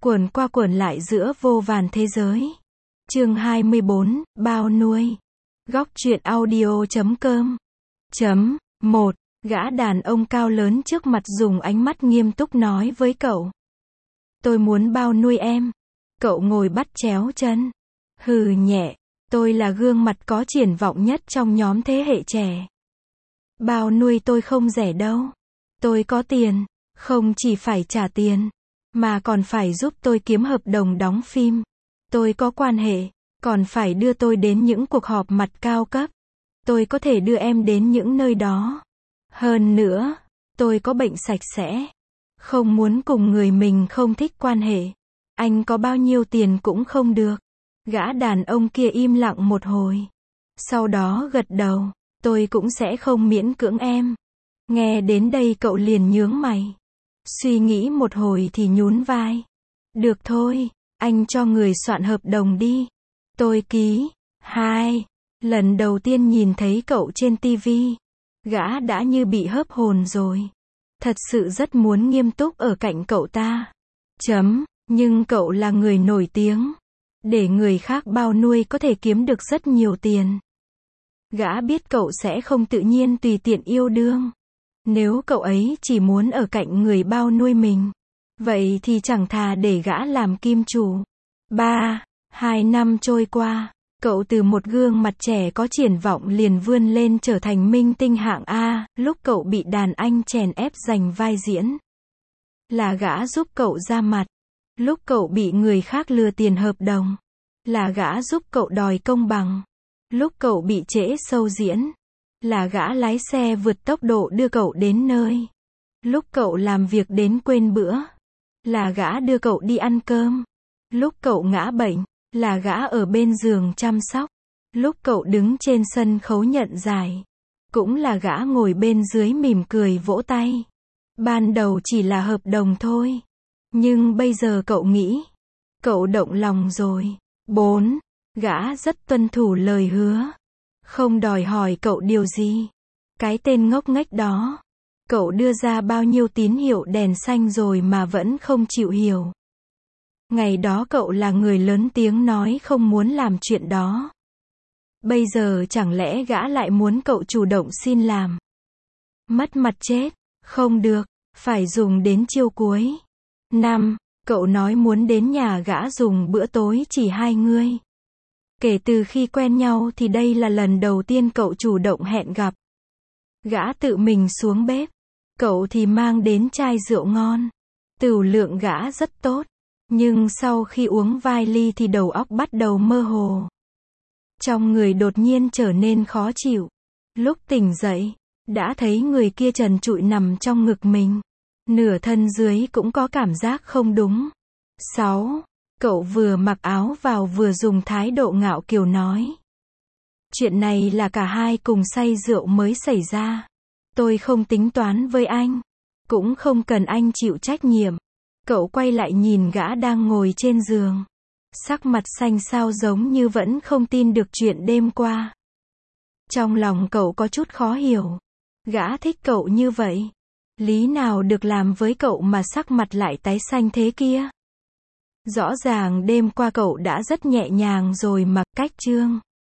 Quẩn qua quẩn lại giữa vô vàn thế giới. Chương 24, bao nuôi. Góc truyện audio.com. 1. Gã đàn ông cao lớn trước mặt dùng ánh mắt nghiêm túc nói với cậu. Tôi muốn bao nuôi em. Cậu ngồi bắt chéo chân. Hừ nhẹ. Tôi là gương mặt có triển vọng nhất trong nhóm thế hệ trẻ. Bao nuôi tôi không rẻ đâu. Tôi có tiền. Không chỉ phải trả tiền, mà còn phải giúp tôi kiếm hợp đồng đóng phim. Tôi có quan hệ, còn phải đưa tôi đến những cuộc họp mặt cao cấp. Tôi có thể đưa em đến những nơi đó. Hơn nữa, tôi có bệnh sạch sẽ. Không muốn cùng người mình không thích quan hệ. Anh có bao nhiêu tiền cũng không được. Gã đàn ông kia im lặng một hồi. Sau đó gật đầu. Tôi cũng sẽ không miễn cưỡng em. Nghe đến đây cậu liền nhướng mày. Suy nghĩ một hồi thì nhún vai. Được thôi, anh cho người soạn hợp đồng đi. Tôi ký. 2. Lần đầu tiên nhìn thấy cậu trên tivi, gã đã như bị hớp hồn rồi. Thật sự rất muốn nghiêm túc ở cạnh cậu ta. Nhưng cậu là người nổi tiếng. Để người khác bao nuôi có thể kiếm được rất nhiều tiền. Gã biết cậu sẽ không tự nhiên tùy tiện yêu đương. Nếu cậu ấy chỉ muốn ở cạnh người bao nuôi mình, vậy thì chẳng thà để gã làm kim chủ. 3. 2 năm trôi qua, cậu từ một gương mặt trẻ có triển vọng liền vươn lên trở thành minh tinh hạng A. Lúc cậu bị đàn anh chèn ép giành vai diễn, là gã giúp cậu ra mặt. Lúc cậu bị người khác lừa tiền hợp đồng, là gã giúp cậu đòi công bằng. Lúc cậu bị trễ show diễn, là gã lái xe vượt tốc độ đưa cậu đến nơi. Lúc cậu làm việc đến quên bữa, là gã đưa cậu đi ăn cơm. Lúc cậu ngã bệnh, là gã ở bên giường chăm sóc. Lúc cậu đứng trên sân khấu nhận giải, cũng là gã ngồi bên dưới mỉm cười vỗ tay. Ban đầu chỉ là hợp đồng thôi, nhưng bây giờ cậu nghĩ, cậu động lòng rồi. 4. Gã rất tuân thủ lời hứa. Không đòi hỏi cậu điều gì. Cái tên ngốc nghếch đó. Cậu đưa ra bao nhiêu tín hiệu đèn xanh rồi mà vẫn không chịu hiểu. Ngày đó cậu là người lớn tiếng nói không muốn làm chuyện đó. Bây giờ chẳng lẽ gã lại muốn cậu chủ động xin làm. Mất mặt chết. Không được. Phải dùng đến chiêu cuối. 5. Cậu nói muốn đến nhà gã dùng bữa tối chỉ hai người. Kể từ khi quen nhau thì đây là lần đầu tiên cậu chủ động hẹn gặp. Gã tự mình xuống bếp. Cậu thì mang đến chai rượu ngon. Tửu lượng gã rất tốt. Nhưng sau khi uống vài ly thì đầu óc bắt đầu mơ hồ. Trong người đột nhiên trở nên khó chịu. Lúc tỉnh dậy, đã thấy người kia trần trụi nằm trong ngực mình. Nửa thân dưới cũng có cảm giác không đúng. 6. Cậu vừa mặc áo vào vừa dùng thái độ ngạo kiều nói. Chuyện này là cả hai cùng say rượu mới xảy ra. Tôi không tính toán với anh. Cũng không cần anh chịu trách nhiệm. Cậu quay lại nhìn gã đang ngồi trên giường. Sắc mặt xanh xao giống như vẫn không tin được chuyện đêm qua. Trong lòng cậu có chút khó hiểu. Gã thích cậu như vậy. Lý nào được làm với cậu mà sắc mặt lại tái xanh thế kia? Rõ ràng đêm qua cậu đã rất nhẹ nhàng rồi mà. Cách chương